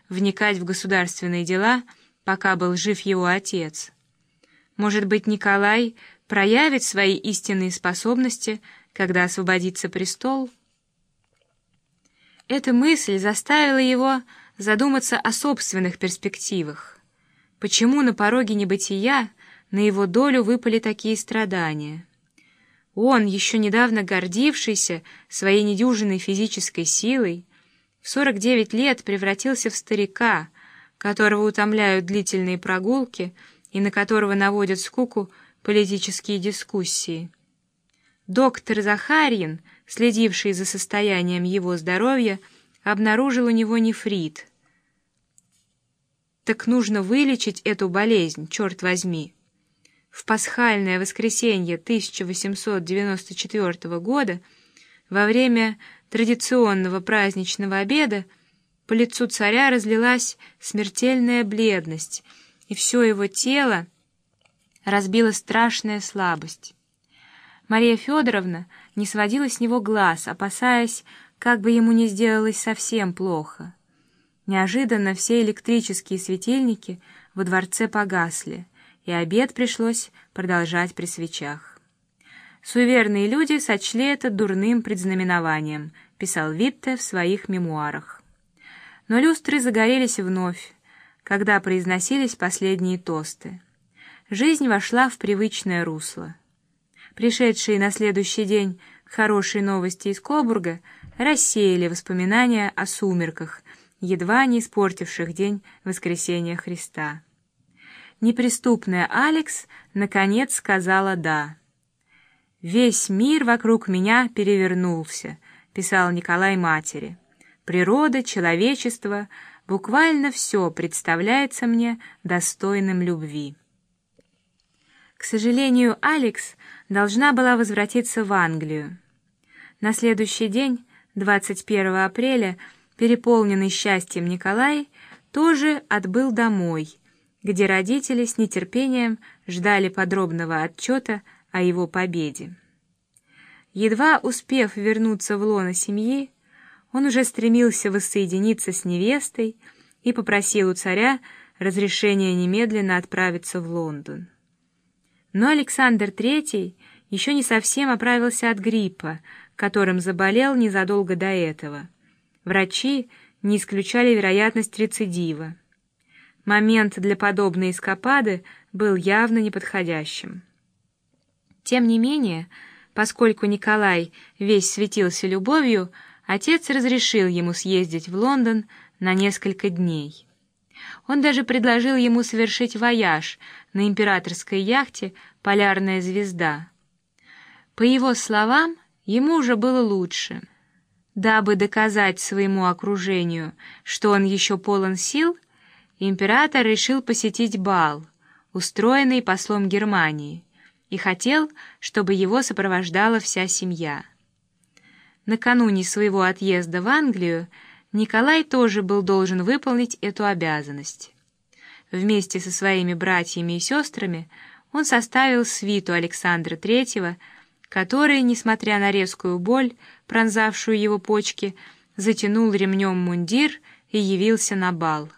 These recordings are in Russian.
вникать в государственные дела, пока был жив его отец. Может быть, Николай проявит свои истинные способности, когда освободится престол? Эта мысль заставила его задуматься о собственных перспективах. Почему на пороге небытия на его долю выпали такие страдания? Он, еще недавно гордившийся своей недюжинной физической силой, в 49 лет превратился в старика, которого утомляют длительные прогулки и на которого наводят скуку политические дискуссии. Доктор Захарьин, следивший за состоянием его здоровья, обнаружил у него нефрит. Так нужно вылечить эту болезнь, черт возьми. В пасхальное воскресенье 1894 года, во время традиционного праздничного обеда, по лицу царя разлилась смертельная бледность, и все его тело разбила страшная слабость. Мария Федоровна не сводила с него глаз, опасаясь, как бы ему не сделалось совсем плохо. Неожиданно все электрические светильники во дворце погасли, и обед пришлось продолжать при свечах. Суеверные люди сочли это дурным предзнаменованием, писал Витте в своих мемуарах. Но люстры загорелись вновь, когда произносились последние тосты. Жизнь вошла в привычное русло. Пришедшие на следующий день хорошие новости из Кобурга рассеяли воспоминания о сумерках, едва не испортивших день воскресения Христа. Неприступная Алекс наконец сказала «да». «Весь мир вокруг меня перевернулся», — писал Николай матери. «Природа, человечество, буквально все представляется мне достойным любви». К сожалению, Алекс должна была возвратиться в Англию. На следующий день, 21 апреля, переполненный счастьем Николай тоже отбыл домой, где родители с нетерпением ждали подробного отчета о его победе. Едва успев вернуться в лоно семьи, он уже стремился воссоединиться с невестой и попросил у царя разрешения немедленно отправиться в Лондон. Но Александр III еще не совсем оправился от гриппа, которым заболел незадолго до этого. Врачи не исключали вероятность рецидива. Момент для подобной эскапады был явно неподходящим. Тем не менее, поскольку Николай весь светился любовью, отец разрешил ему съездить в Лондон на несколько дней. Он даже предложил ему совершить вояж на императорской яхте «Полярная звезда». По его словам, ему уже было лучше. Дабы доказать своему окружению, что он еще полон сил, император решил посетить бал, устроенный послом Германии, и хотел, чтобы его сопровождала вся семья. Накануне своего отъезда в Англию Николай тоже был должен выполнить эту обязанность. Вместе со своими братьями и сестрами он составил свиту Александра III, который, несмотря на резкую боль, пронзавшую его почки, затянул ремнем мундир и явился на бал.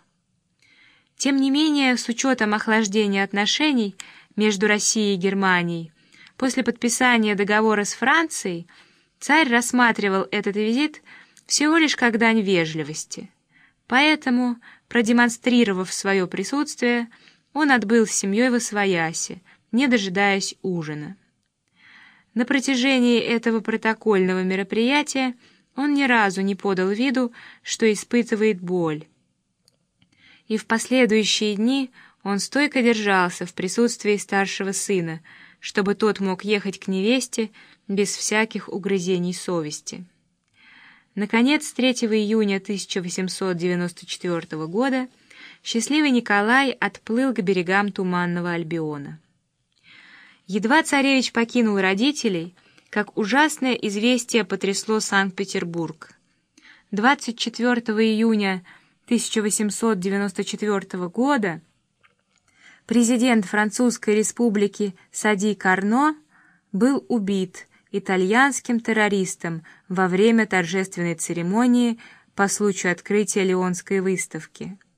Тем не менее, с учетом охлаждения отношений между Россией и Германией, после подписания договора с Францией, царь рассматривал этот визит всего лишь как дань вежливости. Поэтому, продемонстрировав свое присутствие, он отбыл с семьей восвояси, не дожидаясь ужина. На протяжении этого протокольного мероприятия он ни разу не подал виду, что испытывает боль. И в последующие дни он стойко держался в присутствии старшего сына, чтобы тот мог ехать к невесте без всяких угрызений совести. Наконец, 3 июня 1894 года счастливый Николай отплыл к берегам Туманного Альбиона. Едва царевич покинул родителей, как ужасное известие потрясло Санкт-Петербург. 24 июня 1894 года президент Французской республики Сади Карно был убит итальянским террористом во время торжественной церемонии по случаю открытия Лионской выставки.